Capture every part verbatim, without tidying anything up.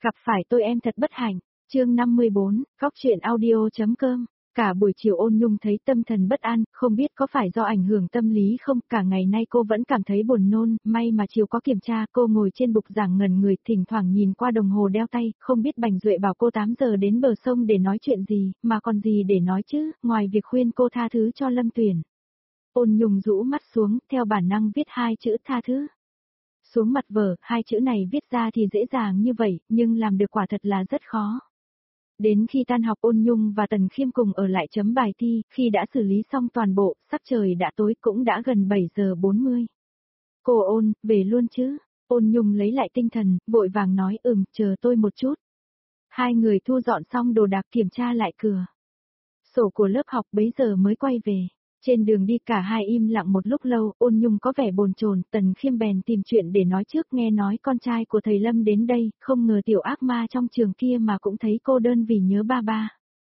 Gặp phải tôi em thật bất hạnh. Chương năm mươi bốn, Cóc truyện audio.com. Cả buổi chiều Ôn Nhung thấy tâm thần bất an, không biết có phải do ảnh hưởng tâm lý không, cả ngày nay cô vẫn cảm thấy buồn nôn, may mà chiều có kiểm tra, cô ngồi trên bục giảng ngẩn người, thỉnh thoảng nhìn qua đồng hồ đeo tay, không biết Bành Duệ bảo cô tám giờ đến bờ sông để nói chuyện gì, mà còn gì để nói chứ, ngoài việc khuyên cô tha thứ cho Lâm Tuyển. Ôn Nhung rũ mắt xuống, theo bản năng viết hai chữ tha thứ. Xuống mặt vở, hai chữ này viết ra thì dễ dàng như vậy, nhưng làm được quả thật là rất khó. Đến khi tan học Ôn Nhung và Tần Khiêm cùng ở lại chấm bài thi, khi đã xử lý xong toàn bộ, sắc trời đã tối cũng đã gần bảy giờ bốn mươi. Cô Ôn, về luôn chứ? Ôn Nhung lấy lại tinh thần, vội vàng nói ừm, chờ tôi một chút. Hai người thu dọn xong đồ đạc kiểm tra lại cửa sổ của lớp học bấy giờ mới quay về. Trên đường đi cả hai im lặng một lúc lâu, Ôn Nhung có vẻ bồn chồn, Tần Khiêm bèn tìm chuyện để nói trước, nghe nói con trai của thầy Lâm đến đây, không ngờ tiểu ác ma trong trường kia mà cũng thấy cô đơn vì nhớ ba ba.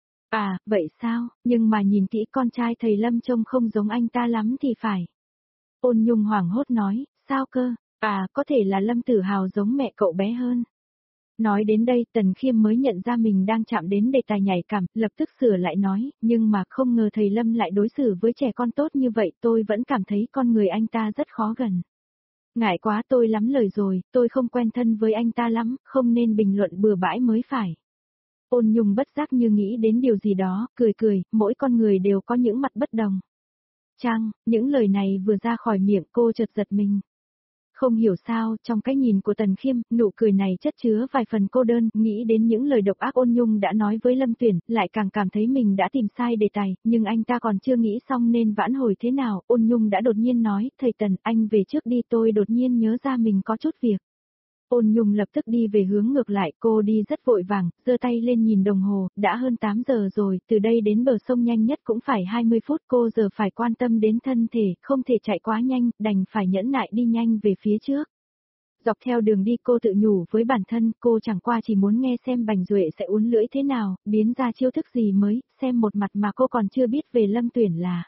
À, vậy sao, nhưng mà nhìn kỹ con trai thầy Lâm trông không giống anh ta lắm thì phải. Ôn Nhung hoảng hốt nói, sao cơ, à, có thể là Lâm Tử Hào giống mẹ cậu bé hơn. Nói đến đây Tần Khiêm mới nhận ra mình đang chạm đến đề tài nhạy cảm, lập tức sửa lại nói, nhưng mà không ngờ thầy Lâm lại đối xử với trẻ con tốt như vậy, tôi vẫn cảm thấy con người anh ta rất khó gần. Ngại quá, tôi lắm lời rồi, tôi không quen thân với anh ta lắm, không nên bình luận bừa bãi mới phải. Ôn Nhung bất giác như nghĩ đến điều gì đó, cười cười, mỗi con người đều có những mặt bất đồng. Chăng, những lời này vừa ra khỏi miệng cô chợt giật mình. Không hiểu sao, trong cái nhìn của Tần Khiêm, nụ cười này chất chứa vài phần cô đơn, nghĩ đến những lời độc ác Ôn Nhung đã nói với Lâm Tuyển, lại càng cảm thấy mình đã tìm sai đề tài, nhưng anh ta còn chưa nghĩ xong nên vãn hồi thế nào, Ôn Nhung đã đột nhiên nói, thầy Tần, anh về trước đi, tôi đột nhiên nhớ ra mình có chút việc. Ôn Nhung lập tức đi về hướng ngược lại, cô đi rất vội vàng, giơ tay lên nhìn đồng hồ, đã hơn tám giờ rồi, từ đây đến bờ sông nhanh nhất cũng phải hai mươi phút, cô giờ phải quan tâm đến thân thể, không thể chạy quá nhanh, đành phải nhẫn nại đi nhanh về phía trước. Dọc theo đường đi cô tự nhủ với bản thân, cô chẳng qua chỉ muốn nghe xem Bành Duệ sẽ uốn lưỡi thế nào, biến ra chiêu thức gì mới, xem một mặt mà cô còn chưa biết về Lâm Tuyển là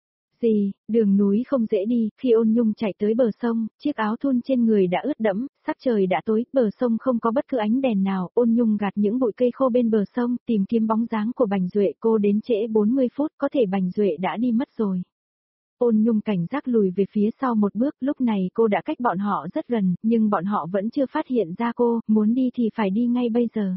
gì, đường núi không dễ đi, khi Ôn Nhung chạy tới bờ sông, chiếc áo thun trên người đã ướt đẫm, sắc trời đã tối, bờ sông không có bất cứ ánh đèn nào, Ôn Nhung gạt những bụi cây khô bên bờ sông, tìm kiếm bóng dáng của Bành Duệ, cô đến trễ bốn mươi phút, có thể Bành Duệ đã đi mất rồi. Ôn Nhung cảnh giác lùi về phía sau một bước, lúc này cô đã cách bọn họ rất gần, nhưng bọn họ vẫn chưa phát hiện ra cô, muốn đi thì phải đi ngay bây giờ.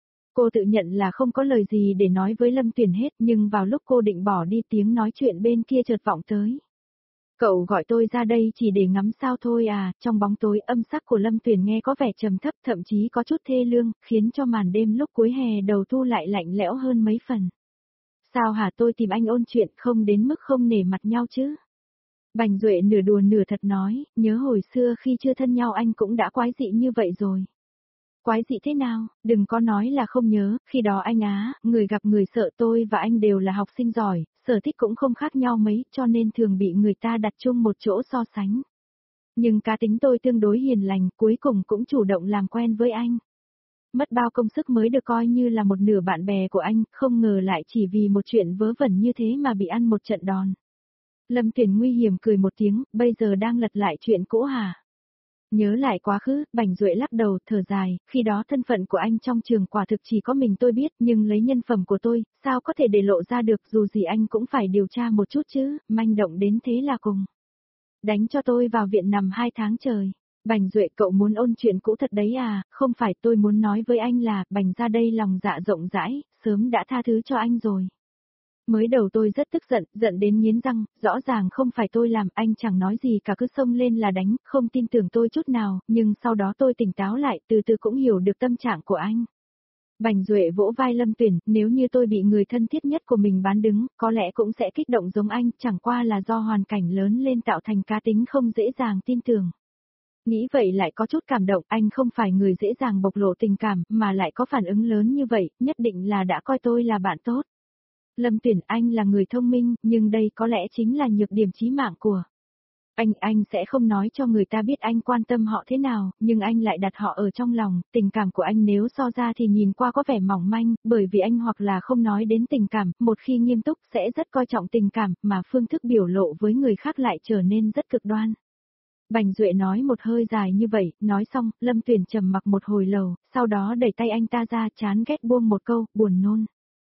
Cô tự nhận là không có lời gì để nói với Lâm Tuyển hết, nhưng vào lúc cô định bỏ đi tiếng nói chuyện bên kia chợt vọng tới. Cậu gọi tôi ra đây chỉ để ngắm sao thôi à, trong bóng tối âm sắc của Lâm Tuyển nghe có vẻ trầm thấp, thậm chí có chút thê lương, khiến cho màn đêm lúc cuối hè đầu thu lại lạnh lẽo hơn mấy phần. Sao hả, tôi tìm anh ôn chuyện, không đến mức không nể mặt nhau chứ? Bành Duệ nửa đùa nửa thật nói, nhớ hồi xưa khi chưa thân nhau anh cũng đã quái dị như vậy rồi. Quái dị thế nào, đừng có nói là không nhớ, khi đó anh á, người gặp người sợ, tôi và anh đều là học sinh giỏi, sở thích cũng không khác nhau mấy, cho nên thường bị người ta đặt chung một chỗ so sánh. Nhưng cá tính tôi tương đối hiền lành, cuối cùng cũng chủ động làm quen với anh. Mất bao công sức mới được coi như là một nửa bạn bè của anh, không ngờ lại chỉ vì một chuyện vớ vẩn như thế mà bị ăn một trận đòn. Lâm Tuyển nguy hiểm cười một tiếng, bây giờ đang lật lại chuyện cũ hả? Nhớ lại quá khứ, Bành Duệ lắc đầu, thở dài, khi đó thân phận của anh trong trường quả thực chỉ có mình tôi biết, nhưng lấy nhân phẩm của tôi, sao có thể để lộ ra được, dù gì anh cũng phải điều tra một chút chứ, manh động đến thế là cùng. Đánh cho tôi vào viện nằm hai tháng trời. Bành Duệ, cậu muốn ôn chuyện cũ thật đấy à, không phải, tôi muốn nói với anh là, Bành ra đây lòng dạ rộng rãi, sớm đã tha thứ cho anh rồi. Mới đầu tôi rất tức giận, giận đến nghiến răng, rõ ràng không phải tôi làm, anh chẳng nói gì cả, cứ xông lên là đánh, không tin tưởng tôi chút nào, nhưng sau đó tôi tỉnh táo lại, từ từ cũng hiểu được tâm trạng của anh. Bành Duệ vỗ vai Lâm Tuyển, nếu như tôi bị người thân thiết nhất của mình bán đứng, có lẽ cũng sẽ kích động giống anh, chẳng qua là do hoàn cảnh lớn lên tạo thành cá tính không dễ dàng tin tưởng. Nghĩ vậy lại có chút cảm động, anh không phải người dễ dàng bộc lộ tình cảm, mà lại có phản ứng lớn như vậy, nhất định là đã coi tôi là bạn tốt. Lâm Tuyển, anh là người thông minh, nhưng đây có lẽ chính là nhược điểm chí mạng của anh. Anh sẽ không nói cho người ta biết anh quan tâm họ thế nào, nhưng anh lại đặt họ ở trong lòng, tình cảm của anh nếu so ra thì nhìn qua có vẻ mỏng manh, bởi vì anh hoặc là không nói đến tình cảm, một khi nghiêm túc sẽ rất coi trọng tình cảm, mà phương thức biểu lộ với người khác lại trở nên rất cực đoan. Bành Duệ nói một hơi dài như vậy, nói xong, Lâm Tuyển trầm mặc một hồi lâu, sau đó đẩy tay anh ta ra, chán ghét buông một câu, buồn nôn.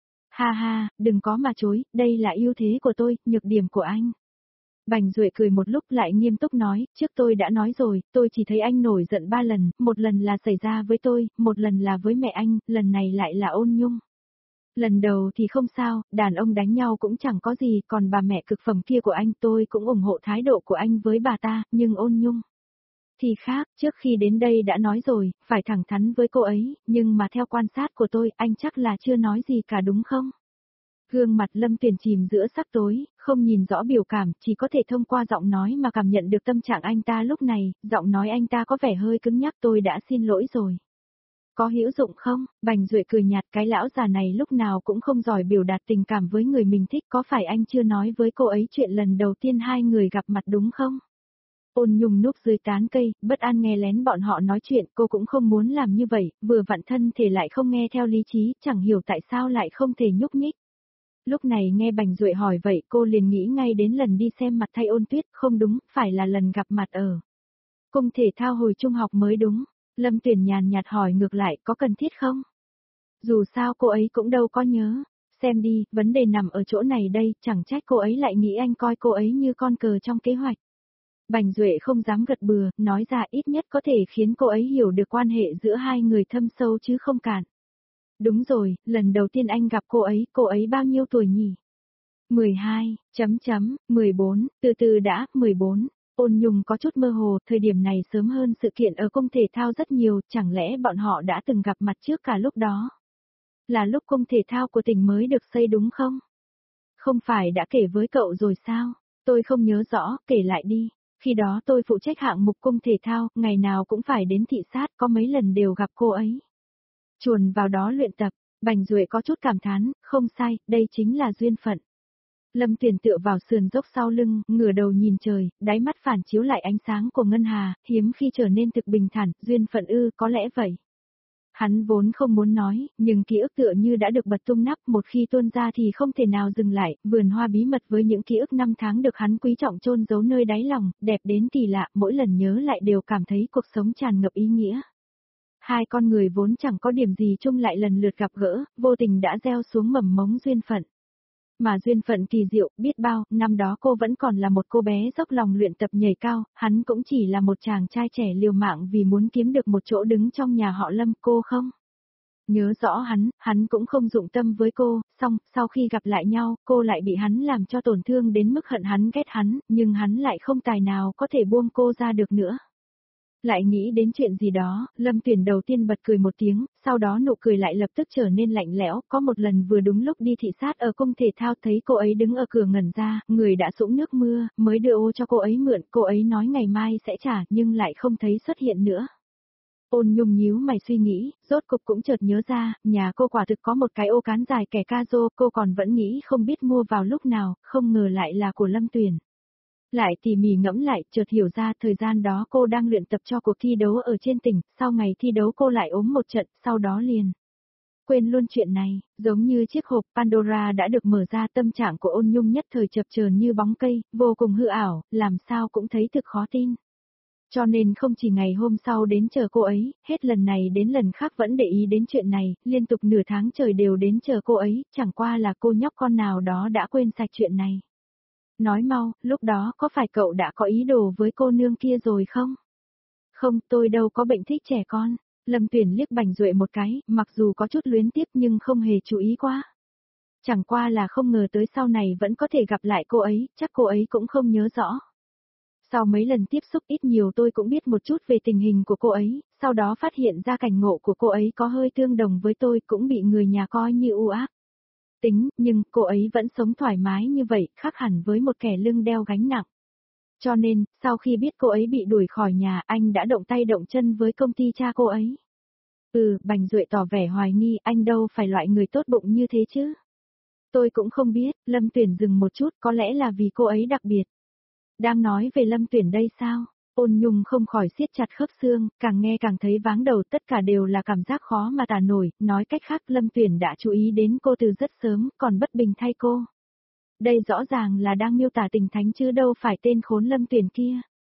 Ha ha, đừng có mà chối, đây là ưu thế của tôi, nhược điểm của anh. Bành Duệ cười một lúc lại nghiêm túc nói, trước tôi đã nói rồi, tôi chỉ thấy anh nổi giận ba lần, một lần là xảy ra với tôi, một lần là với mẹ anh, lần này lại là Ôn Nhung. Lần đầu thì không sao, đàn ông đánh nhau cũng chẳng có gì, còn bà mẹ cực phẩm kia của anh tôi cũng ủng hộ thái độ của anh với bà ta, nhưng Ôn Nhung thì khác, trước khi đến đây đã nói rồi, phải thẳng thắn với cô ấy, nhưng mà theo quan sát của tôi, anh chắc là chưa nói gì cả đúng không? Gương mặt Lâm Tuyền chìm giữa sắc tối, không nhìn rõ biểu cảm, chỉ có thể thông qua giọng nói mà cảm nhận được tâm trạng anh ta lúc này, giọng nói anh ta có vẻ hơi cứng nhắc, tôi đã xin lỗi rồi. Có hữu dụng không? Bành Duệ cười nhạt, cái lão già này lúc nào cũng không giỏi biểu đạt tình cảm với người mình thích, có phải anh chưa nói với cô ấy chuyện lần đầu tiên hai người gặp mặt đúng không? Ôn Nhung núp dưới tán cây, bất an nghe lén bọn họ nói chuyện, cô cũng không muốn làm như vậy, vừa vặn thân thể lại không nghe theo lý trí, chẳng hiểu tại sao lại không thể nhúc nhích. Lúc này nghe Bành Duệ hỏi vậy cô liền nghĩ ngay đến lần đi xem mặt thay Ôn Tuyết, không đúng, phải là lần gặp mặt ở cung thể thao hồi trung học mới đúng. Lâm Tuyển nhàn nhạt hỏi ngược lại, có cần thiết không? Dù sao cô ấy cũng đâu có nhớ. Xem đi, vấn đề nằm ở chỗ này đây, chẳng trách cô ấy lại nghĩ anh coi cô ấy như con cờ trong kế hoạch. Bành Duệ không dám gật bừa, nói ra ít nhất có thể khiến cô ấy hiểu được quan hệ giữa hai người thâm sâu chứ không cản. Đúng rồi, lần đầu tiên anh gặp cô ấy, cô ấy bao nhiêu tuổi nhỉ? mười hai, chấm chấm, mười bốn, từ từ đã, mười bốn. Ôn Nhung có chút mơ hồ, thời điểm này sớm hơn sự kiện ở cung thể thao rất nhiều, chẳng lẽ bọn họ đã từng gặp mặt trước cả lúc đó? Là lúc cung thể thao của tỉnh mới được xây đúng không? Không phải đã kể với cậu rồi sao? Tôi không nhớ rõ, kể lại đi. Khi đó tôi phụ trách hạng mục cung thể thao, ngày nào cũng phải đến thị sát, có mấy lần đều gặp cô ấy. Chuồn vào đó luyện tập, Bành Duệ có chút cảm thán, không sai, đây chính là duyên phận. Lâm Tuyền tựa vào sườn dốc sau lưng, ngửa đầu nhìn trời, đáy mắt phản chiếu lại ánh sáng của ngân hà, hiếm khi trở nên thực bình thản, duyên phận ư, có lẽ vậy. Hắn vốn không muốn nói, nhưng ký ức tựa như đã được bật tung nắp, một khi tuôn ra thì không thể nào dừng lại, vườn hoa bí mật với những ký ức năm tháng được hắn quý trọng chôn giấu nơi đáy lòng, đẹp đến kỳ lạ, mỗi lần nhớ lại đều cảm thấy cuộc sống tràn ngập ý nghĩa. Hai con người vốn chẳng có điểm gì chung lại lần lượt gặp gỡ, vô tình đã gieo xuống mầm mống duyên phận. Mà duyên phận kỳ diệu, biết bao, năm đó cô vẫn còn là một cô bé dốc lòng luyện tập nhảy cao, hắn cũng chỉ là một chàng trai trẻ liều mạng vì muốn kiếm được một chỗ đứng trong nhà họ Lâm, cô không? Nhớ rõ hắn, hắn cũng không dụng tâm với cô, xong, sau khi gặp lại nhau, cô lại bị hắn làm cho tổn thương đến mức hận hắn ghét hắn, nhưng hắn lại không tài nào có thể buông cô ra được nữa. Lại nghĩ đến chuyện gì đó, Lâm Tuyển đầu tiên bật cười một tiếng, sau đó nụ cười lại lập tức trở nên lạnh lẽo, có một lần vừa đúng lúc đi thị sát ở cung thể thao thấy cô ấy đứng ở cửa ngẩn ra, người đã sũng nước mưa, mới đưa ô cho cô ấy mượn, cô ấy nói ngày mai sẽ trả nhưng lại không thấy xuất hiện nữa. Ôn Nhung nhíu mày suy nghĩ, rốt cục cũng chợt nhớ ra, nhà cô quả thực có một cái ô cán dài kẻ ca rô, cô còn vẫn nghĩ không biết mua vào lúc nào, không ngờ lại là của Lâm Tuyển. Lại tỉ mỉ ngẫm lại, chợt hiểu ra thời gian đó cô đang luyện tập cho cuộc thi đấu ở trên tỉnh, sau ngày thi đấu cô lại ốm một trận, sau đó liền. Quên luôn chuyện này, giống như chiếc hộp Pandora đã được mở ra, tâm trạng của Ôn Nhung nhất thời chập chờn như bóng cây, vô cùng hư ảo, làm sao cũng thấy thực khó tin. Cho nên không chỉ ngày hôm sau đến chờ cô ấy, hết lần này đến lần khác vẫn để ý đến chuyện này, liên tục nửa tháng trời đều đến chờ cô ấy, chẳng qua là cô nhóc con nào đó đã quên sạch chuyện này. Nói mau, lúc đó có phải cậu đã có ý đồ với cô nương kia rồi không? Không, tôi đâu có bệnh thích trẻ con. Lâm Tuyển liếc Bành Duệ một cái, mặc dù có chút luyến tiếc nhưng không hề chú ý quá. Chẳng qua là không ngờ tới sau này vẫn có thể gặp lại cô ấy, chắc cô ấy cũng không nhớ rõ. Sau mấy lần tiếp xúc ít nhiều tôi cũng biết một chút về tình hình của cô ấy, sau đó phát hiện ra cảnh ngộ của cô ấy có hơi tương đồng với tôi, cũng bị người nhà coi như u ác. Tính, nhưng cô ấy vẫn sống thoải mái như vậy, khác hẳn với một kẻ lưng đeo gánh nặng. Cho nên, sau khi biết cô ấy bị đuổi khỏi nhà, anh đã động tay động chân với công ty cha cô ấy. Ừ, Bành Duệ tỏ vẻ hoài nghi, anh đâu phải loại người tốt bụng như thế chứ. Tôi cũng không biết, Lâm Tuyển dừng một chút, có lẽ là vì cô ấy đặc biệt. Đang nói về Lâm Tuyển đây sao? Ôn Nhung không khỏi siết chặt khớp xương, càng nghe càng thấy váng đầu, tất cả đều là cảm giác khó mà tả nổi, nói cách khác Lâm Tuyển đã chú ý đến cô từ rất sớm, còn bất bình thay cô. Đây rõ ràng là đang miêu tả tình thánh chứ đâu phải tên khốn Lâm Tuyển kia.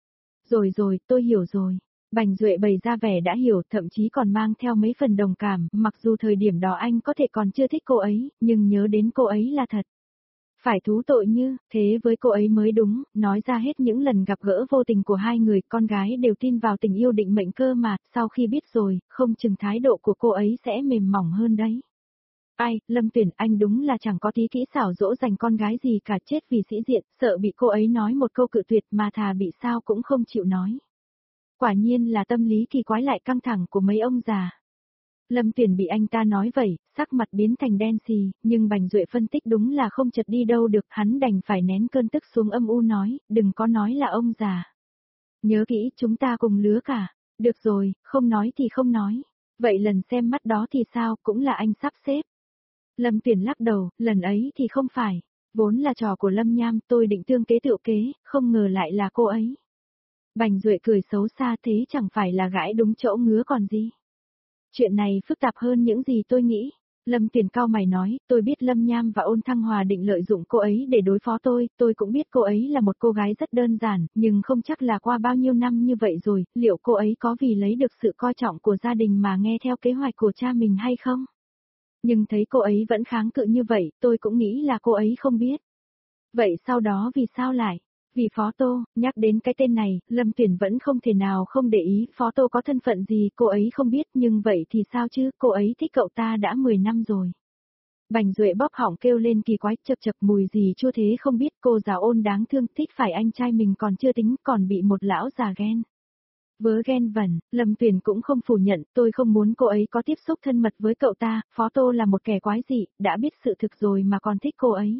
Rồi rồi, tôi hiểu rồi. Bành Duệ bày ra vẻ đã hiểu, thậm chí còn mang theo mấy phần đồng cảm, mặc dù thời điểm đó anh có thể còn chưa thích cô ấy, nhưng nhớ đến cô ấy là thật. Phải thú tội như, thế với cô ấy mới đúng, nói ra hết những lần gặp gỡ vô tình của hai người, con gái đều tin vào tình yêu định mệnh cơ mà, sau khi biết rồi, không chừng thái độ của cô ấy sẽ mềm mỏng hơn đấy. Ai, Lâm Tuyển, anh đúng là chẳng có tí kỹ xảo dỗ dành con gái gì cả, chết vì sĩ diện, sợ bị cô ấy nói một câu cự tuyệt mà thà bị sao cũng không chịu nói. Quả nhiên là tâm lý kỳ quái lại căng thẳng của mấy ông già. Lâm Tuyển bị anh ta nói vậy, sắc mặt biến thành đen xì, nhưng Bành Duệ phân tích đúng là không chật đi đâu được, hắn đành phải nén cơn tức xuống âm u nói, đừng có nói là ông già. Nhớ kỹ, chúng ta cùng lứa cả. Được rồi, không nói thì không nói. Vậy lần xem mắt đó thì sao, cũng là anh sắp xếp. Lâm Tuyển lắc đầu, lần ấy thì không phải. Vốn là trò của Lâm Nham, tôi định tương kế tựu kế, không ngờ lại là cô ấy. Bành Duệ cười xấu xa, thế chẳng phải là gãi đúng chỗ ngứa còn gì. Chuyện này phức tạp hơn những gì tôi nghĩ. Lâm Tiền cao mày nói, tôi biết Lâm Nham và Ôn Thăng Hòa định lợi dụng cô ấy để đối phó tôi, tôi cũng biết cô ấy là một cô gái rất đơn giản, nhưng không chắc là qua bao nhiêu năm như vậy rồi, liệu cô ấy có vì lấy được sự coi trọng của gia đình mà nghe theo kế hoạch của cha mình hay không? Nhưng thấy cô ấy vẫn kháng cự như vậy, tôi cũng nghĩ là cô ấy không biết. Vậy sau đó vì sao lại? Vì Phó Tô, nhắc đến cái tên này, Lâm Tuyển vẫn không thể nào không để ý, Phó Tô có thân phận gì cô ấy không biết, nhưng vậy thì sao chứ, cô ấy thích cậu ta đã mười năm rồi. Bành Duệ bóp họng kêu lên kỳ quái, chập chập mùi gì chua thế không biết, cô già Ôn đáng thương, thích phải anh trai mình còn chưa tính, còn bị một lão già ghen. Vớ ghen vẩn, Lâm Tuyển cũng không phủ nhận, tôi không muốn cô ấy có tiếp xúc thân mật với cậu ta, Phó Tô là một kẻ quái dị, đã biết sự thực rồi mà còn thích cô ấy.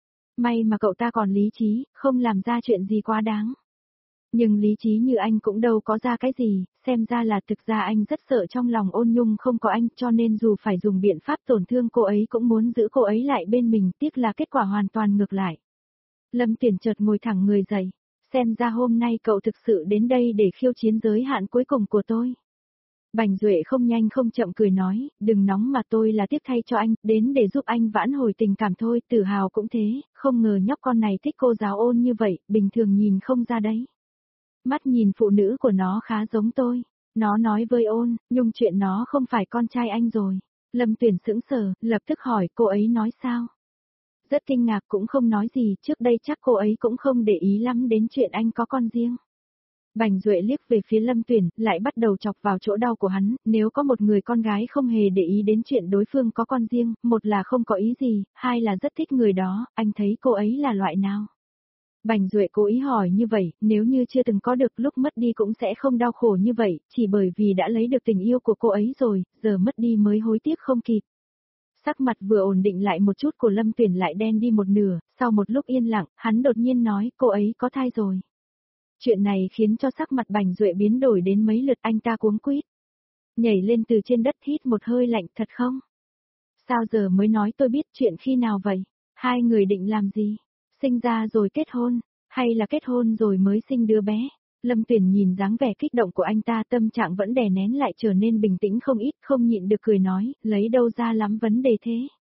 May mà cậu ta còn lý trí, không làm ra chuyện gì quá đáng. Nhưng lý trí như anh cũng đâu có ra cái gì, xem ra là thực ra anh rất sợ trong lòng Ôn Nhung không có anh, cho nên dù phải dùng biện pháp tổn thương cô ấy cũng muốn giữ cô ấy lại bên mình, tiếc là kết quả hoàn toàn ngược lại. Lâm Tuyển chợt ngồi thẳng người dậy, xem ra hôm nay cậu thực sự đến đây để khiêu chiến giới hạn cuối cùng của tôi. Bành Duệ không nhanh không chậm cười nói, đừng nóng mà tôi là tiếc thay cho anh, đến để giúp anh vãn hồi tình cảm thôi, Tử Hào cũng thế, không ngờ nhóc con này thích cô giáo Ôn như vậy, bình thường nhìn không ra đấy. Mắt nhìn phụ nữ của nó khá giống tôi, nó nói với Ôn, Nhung chuyện nó không phải con trai anh rồi. Lâm Tuyển sững sờ, lập tức hỏi cô ấy nói sao. Rất kinh ngạc cũng không nói gì, trước đây chắc cô ấy cũng không để ý lắm đến chuyện anh có con riêng. Bành Duệ liếc về phía Lâm Tuyển, lại bắt đầu chọc vào chỗ đau của hắn, nếu có một người con gái không hề để ý đến chuyện đối phương có con riêng, một là không có ý gì, hai là rất thích người đó, anh thấy cô ấy là loại nào? Bành Duệ cố ý hỏi như vậy, nếu như chưa từng có được lúc mất đi cũng sẽ không đau khổ như vậy, chỉ bởi vì đã lấy được tình yêu của cô ấy rồi, giờ mất đi mới hối tiếc không kịp. Sắc mặt vừa ổn định lại một chút của Lâm Tuyển lại đen đi một nửa, sau một lúc yên lặng, hắn đột nhiên nói cô ấy có thai rồi. Chuyện này khiến cho sắc mặt Bành Duệ biến đổi đến mấy lượt, anh ta cuống quýt. Nhảy lên từ trên đất hít một hơi lạnh, thật không? Sao giờ mới nói tôi biết chuyện khi nào vậy? Hai người định làm gì? Sinh ra rồi kết hôn, hay là kết hôn rồi mới sinh đứa bé? Lâm Tuyển nhìn dáng vẻ kích động của anh ta, tâm trạng vẫn đè nén lại trở nên bình tĩnh không ít, không nhịn được cười nói, lấy đâu ra lắm vấn đề thế?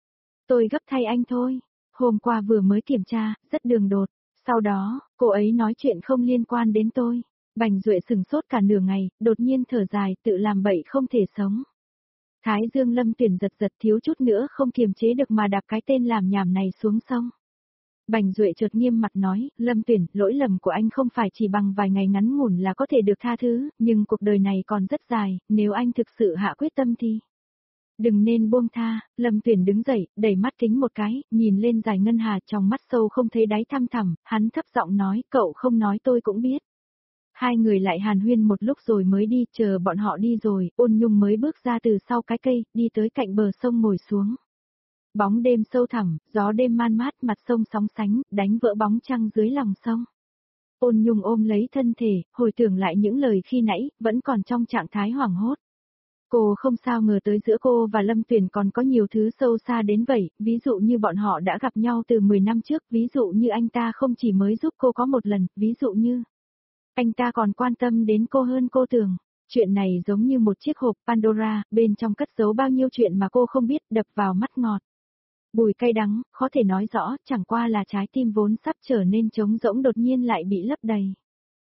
Tôi gấp thay anh thôi, hôm qua vừa mới kiểm tra, rất đường đột. Sau đó, cô ấy nói chuyện không liên quan đến tôi. Bành Duệ sừng sốt cả nửa ngày, đột nhiên thở dài, tự làm bậy không thể sống. Thái Dương Lâm Tuyển giật giật thiếu chút nữa không kiềm chế được mà đạp cái tên làm nhảm này xuống sông. Bành Duệ chợt nghiêm mặt nói, Lâm Tuyển, lỗi lầm của anh không phải chỉ bằng vài ngày ngắn ngủn là có thể được tha thứ, nhưng cuộc đời này còn rất dài, nếu anh thực sự hạ quyết tâm thì... Đừng nên buông tha, Lâm Tuyển đứng dậy, đẩy mắt kính một cái, nhìn lên Giải Ngân Hà trong mắt sâu không thấy đáy thăm thẳm, hắn thấp giọng nói, cậu không nói tôi cũng biết. Hai người lại hàn huyên một lúc rồi mới đi, chờ bọn họ đi rồi, Ôn Nhung mới bước ra từ sau cái cây, đi tới cạnh bờ sông ngồi xuống. Bóng đêm sâu thẳm, gió đêm man mát, mặt sông sóng sánh, đánh vỡ bóng trăng dưới lòng sông. Ôn Nhung ôm lấy thân thể, hồi tưởng lại những lời khi nãy, vẫn còn trong trạng thái hoảng hốt. Cô không sao ngờ tới giữa cô và Lâm Tuyển còn có nhiều thứ sâu xa đến vậy, ví dụ như bọn họ đã gặp nhau từ mười năm trước, ví dụ như anh ta không chỉ mới giúp cô có một lần, ví dụ như anh ta còn quan tâm đến cô hơn cô tưởng. Chuyện này giống như một chiếc hộp Pandora, bên trong cất giấu bao nhiêu chuyện mà cô không biết, đập vào mắt ngọt. Bùi cay đắng, khó thể nói rõ, chẳng qua là trái tim vốn sắp trở nên trống rỗng đột nhiên lại bị lấp đầy.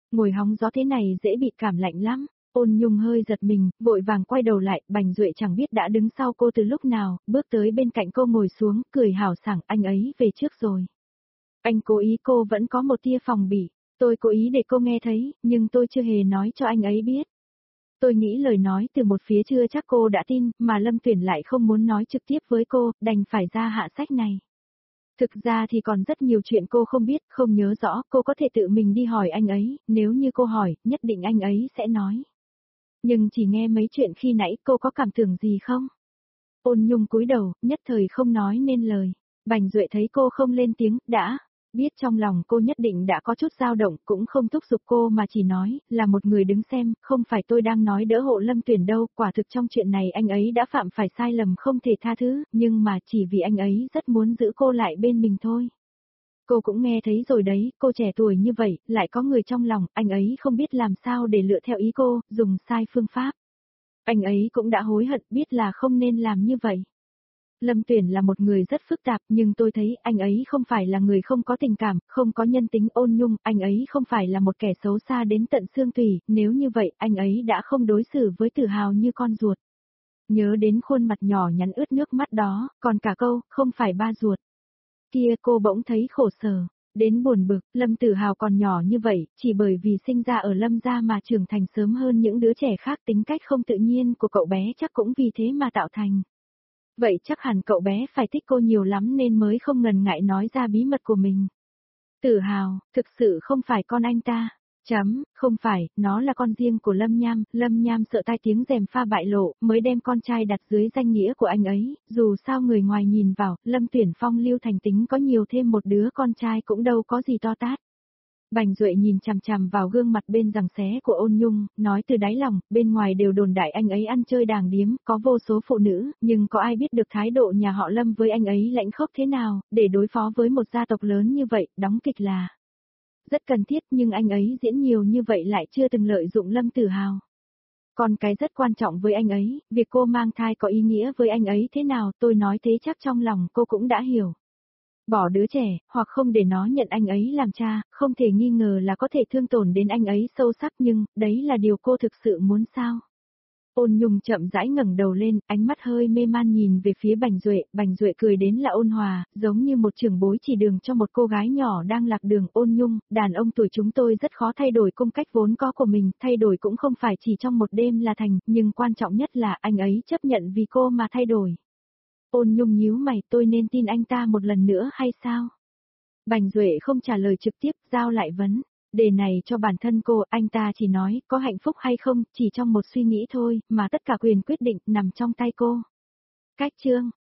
Ngồi hóng gió thế này dễ bị cảm lạnh lắm. Ôn Nhung hơi giật mình, vội vàng quay đầu lại, Bành Duệ chẳng biết đã đứng sau cô từ lúc nào, bước tới bên cạnh cô ngồi xuống, cười hào sảng, anh ấy về trước rồi. Anh cố ý, cô vẫn có một tia phòng bị, tôi cố ý để cô nghe thấy, nhưng tôi chưa hề nói cho anh ấy biết. Tôi nghĩ lời nói từ một phía chưa chắc cô đã tin, mà Lâm Tuyển lại không muốn nói trực tiếp với cô, đành phải ra hạ sách này. Thực ra thì còn rất nhiều chuyện cô không biết, không nhớ rõ, cô có thể tự mình đi hỏi anh ấy, nếu như cô hỏi, nhất định anh ấy sẽ nói. Nhưng chỉ nghe mấy chuyện khi nãy cô có cảm tưởng gì không? Ôn Nhung cúi đầu, nhất thời không nói nên lời. Bành Duệ thấy cô không lên tiếng, đã biết trong lòng cô nhất định đã có chút dao động, cũng không thúc giục cô mà chỉ nói, là một người đứng xem, không phải tôi đang nói đỡ hộ Lâm Tuyển đâu, quả thực trong chuyện này anh ấy đã phạm phải sai lầm không thể tha thứ, nhưng mà chỉ vì anh ấy rất muốn giữ cô lại bên mình thôi. Cô cũng nghe thấy rồi đấy, cô trẻ tuổi như vậy, lại có người trong lòng, anh ấy không biết làm sao để lựa theo ý cô, dùng sai phương pháp. Anh ấy cũng đã hối hận, biết là không nên làm như vậy. Lâm Tuyển là một người rất phức tạp, nhưng tôi thấy anh ấy không phải là người không có tình cảm, không có nhân tính. Ôn Nhung, anh ấy không phải là một kẻ xấu xa đến tận xương tủy, nếu như vậy, anh ấy đã không đối xử với Tử Hào như con ruột. Nhớ đến khuôn mặt nhỏ nhắn ướt nước mắt đó, còn cả câu, không phải ba ruột. Kia cô bỗng thấy khổ sở, đến buồn bực, Lâm Tử Hào còn nhỏ như vậy, chỉ bởi vì sinh ra ở Lâm gia mà trưởng thành sớm hơn những đứa trẻ khác, tính cách không tự nhiên của cậu bé chắc cũng vì thế mà tạo thành. Vậy chắc hẳn cậu bé phải thích cô nhiều lắm nên mới không ngần ngại nói ra bí mật của mình. Tử Hào, thực sự không phải con anh ta. Chấm, không phải, nó là con riêng của Lâm Nham, Lâm Nham sợ tai tiếng rèm pha bại lộ, mới đem con trai đặt dưới danh nghĩa của anh ấy, dù sao người ngoài nhìn vào, Lâm Tuyển phong lưu thành tính có nhiều thêm một đứa con trai cũng đâu có gì to tát. Bành Duệ nhìn chằm chằm vào gương mặt bên giằng xé của Ôn Nhung, nói từ đáy lòng, bên ngoài đều đồn đại anh ấy ăn chơi đàng điếm, có vô số phụ nữ, nhưng có ai biết được thái độ nhà họ Lâm với anh ấy lãnh khốc thế nào, để đối phó với một gia tộc lớn như vậy, đóng kịch là rất cần thiết, nhưng anh ấy diễn nhiều như vậy lại chưa từng lợi dụng Lâm Tử Hào. Còn cái rất quan trọng với anh ấy, việc cô mang thai có ý nghĩa với anh ấy thế nào, tôi nói thế chắc trong lòng cô cũng đã hiểu. Bỏ đứa trẻ, hoặc không để nó nhận anh ấy làm cha, không thể nghi ngờ là có thể thương tổn đến anh ấy sâu sắc, nhưng, đấy là điều cô thực sự muốn sao? Ôn Nhung chậm rãi ngẩng đầu lên, ánh mắt hơi mê man nhìn về phía Bành Duệ, Bành Duệ cười đến là ôn hòa, giống như một trưởng bối chỉ đường cho một cô gái nhỏ đang lạc đường. Ôn Nhung, đàn ông tuổi chúng tôi rất khó thay đổi cung cách vốn có của mình, thay đổi cũng không phải chỉ trong một đêm là thành, nhưng quan trọng nhất là anh ấy chấp nhận vì cô mà thay đổi. Ôn Nhung nhíu mày, tôi nên tin anh ta một lần nữa hay sao? Bành Duệ không trả lời trực tiếp, giao lại vấn đề này cho bản thân cô, anh ta chỉ nói, có hạnh phúc hay không, chỉ trong một suy nghĩ thôi, mà tất cả quyền quyết định nằm trong tay cô. Cách chương